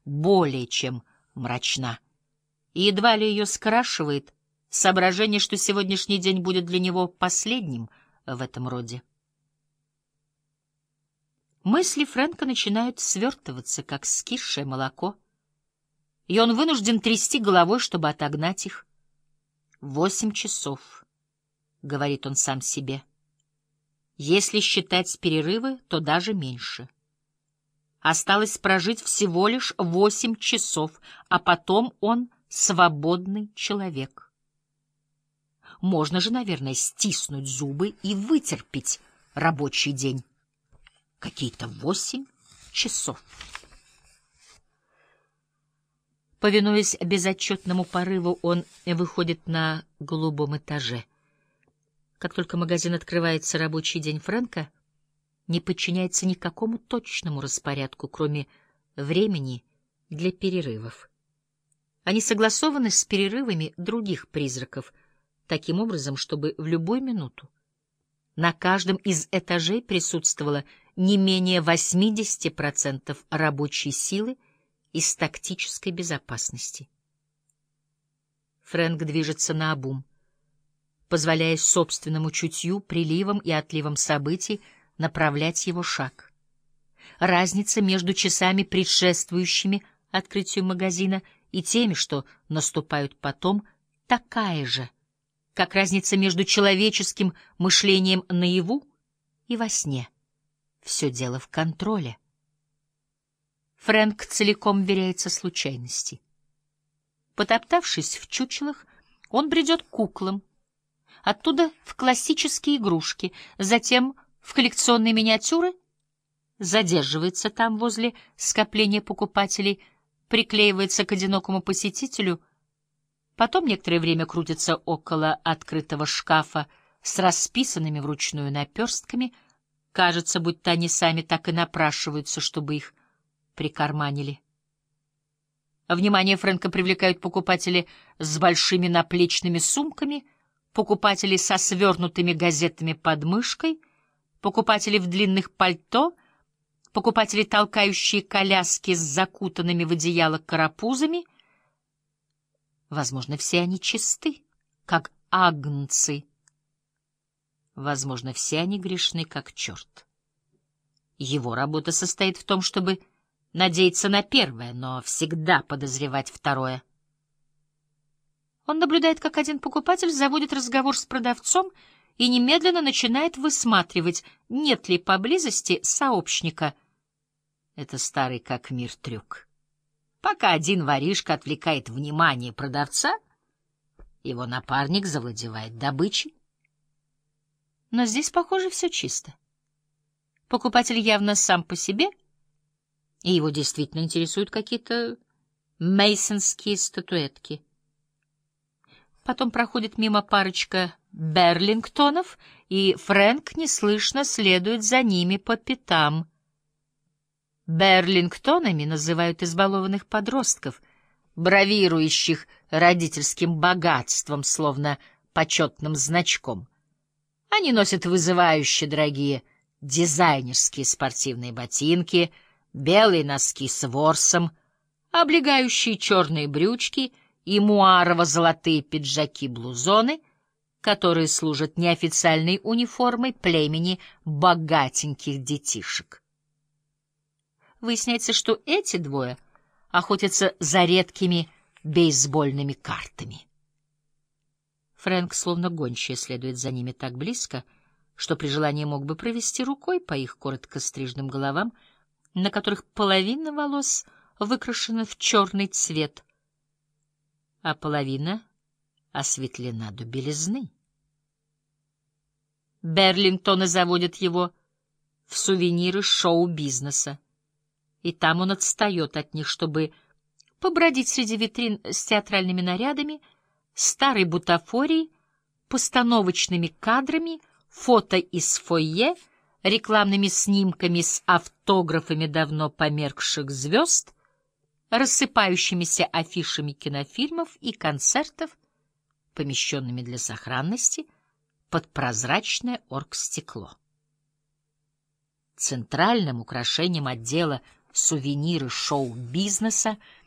более чем мрачна, и едва ли ее скрашивает соображение, что сегодняшний день будет для него последним в этом роде. Мысли Фрэнка начинают свертываться, как скисшее молоко, и он вынужден трясти головой, чтобы отогнать их. 8 часов, — говорит он сам себе. Если считать перерывы, то даже меньше. Осталось прожить всего лишь 8 часов, а потом он свободный человек. Можно же, наверное, стиснуть зубы и вытерпеть рабочий день. Какие-то 8 часов. Повинуясь безотчетному порыву, он выходит на голубом этаже. Как только магазин открывается, рабочий день Фрэнка не подчиняется никакому точному распорядку, кроме времени для перерывов. Они согласованы с перерывами других призраков, таким образом, чтобы в любую минуту на каждом из этажей присутствовало не менее 80% рабочей силы из тактической безопасности. Фрэнк движется наобум, позволяя собственному чутью, приливам и отливам событий направлять его шаг. Разница между часами, предшествующими открытию магазина, и теми, что наступают потом, такая же, как разница между человеческим мышлением наяву и во сне. Все дело в контроле. Фрэнк целиком вверяется случайности. Потоптавшись в чучелах, он бредет к куклам, оттуда в классические игрушки, затем в коллекционные миниатюры, задерживается там возле скопления покупателей, приклеивается к одинокому посетителю, потом некоторое время крутится около открытого шкафа с расписанными вручную наперстками, кажется, будто они сами так и напрашиваются, чтобы их прикарманили. Внимание Фрэнка привлекают покупатели с большими наплечными сумками, покупатели со свернутыми газетами под мышкой, покупатели в длинных пальто, покупатели, толкающие коляски с закутанными в одеяло карапузами. Возможно, все они чисты, как агнцы. Возможно, все они грешны, как черт. Его работа состоит в том, чтобы надеяться на первое, но всегда подозревать второе. Он наблюдает, как один покупатель заводит разговор с продавцом и немедленно начинает высматривать, нет ли поблизости сообщника. Это старый как мир трюк. Пока один воришка отвлекает внимание продавца, его напарник завладевает добычей. Но здесь, похоже, все чисто. Покупатель явно сам по себе, и его действительно интересуют какие-то мейсонские статуэтки. Потом проходит мимо парочка Берлингтонов, и Фрэнк неслышно следует за ними по пятам. Берлингтонами называют избалованных подростков, бравирующих родительским богатством, словно почетным значком. Они носят вызывающе дорогие дизайнерские спортивные ботинки, белые носки с ворсом, облегающие черные брючки и муарово-золотые пиджаки-блузоны, которые служат неофициальной униформой племени богатеньких детишек. Выясняется, что эти двое охотятся за редкими бейсбольными картами. Фрэнк, словно гончая, следует за ними так близко, что при желании мог бы провести рукой по их коротко стриженным головам, на которых половина волос выкрашена в черный цвет, а половина осветлена до белизны. Берлингтоны заводят его в сувениры шоу-бизнеса, и там он отстает от них, чтобы побродить среди витрин с театральными нарядами, старой бутафорией, постановочными кадрами, фото из фойе, рекламными снимками с автографами давно померкших звезд, рассыпающимися афишами кинофильмов и концертов, помещенными для сохранности под прозрачное оргстекло. Центральным украшением отдела сувениры шоу-бизнеса